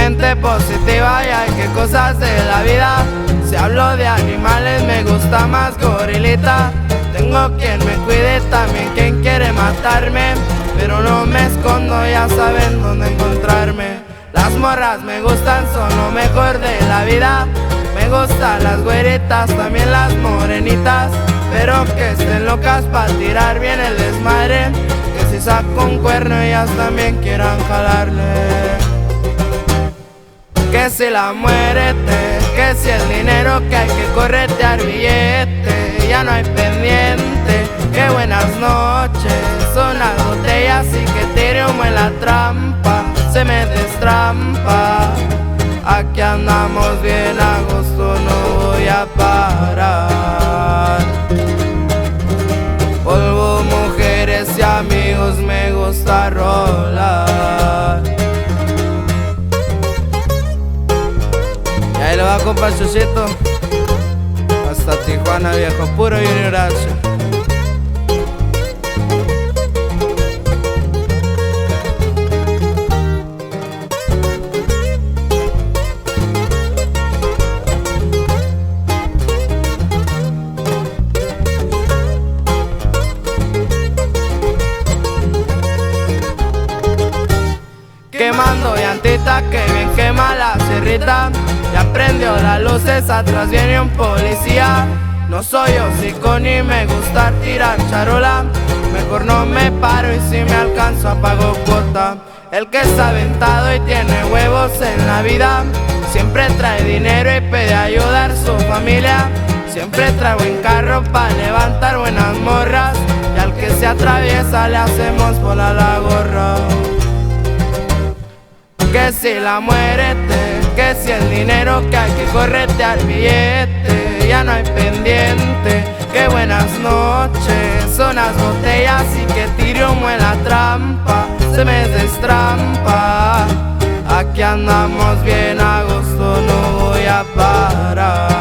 mente positiva y hay que cosas de la vida. Si hablo de animales me gusta más gorilita. Tengo quien me cuide, también quien quiere matarme, pero no me escondo, ya saben dónde encontrarme. Las morras me gustan, son lo mejor de la vida. Me gustan las güeritas, también las morenitas, pero que estén locas pa' tirar bien el desmadre. Que si saco un cuerno ellas también quieran jalarle. Que si la muerte, que si el dinero, que hay que corretear billete, ya no hay pendiente. Que buenas noches, son las botellas y que tire humo en la trampa, se me destrampa. Aquí andamos bien a gusto, no voy a parar. Polvo, mujeres y amigos, me gusta rolar. Y ahí lo va, compa Chuchito, hasta Tijuana, viejo, puro Junior H. Quemando llantita que bien quema la cerrita. Ya prendió las luces, atrás viene un policía. No soy hocico ni me gusta tirar charola. Mejor no me paro y si me alcanzo pago cuota. El que está aventado y tiene huevos en la vida siempre trae dinero y pide ayudar a su familia. Siempre trae buen carro pa' levantar buenas morras, y al que se atraviesa le hacemos volar la gorra. Que si la muerte, que si el dinero, que hay que corretear billete, ya no hay pendiente. Que buenas noches, son las botellas y que tire humo en la trampa, se me destrampa. Aquí andamos bien a gusto, no voy a parar.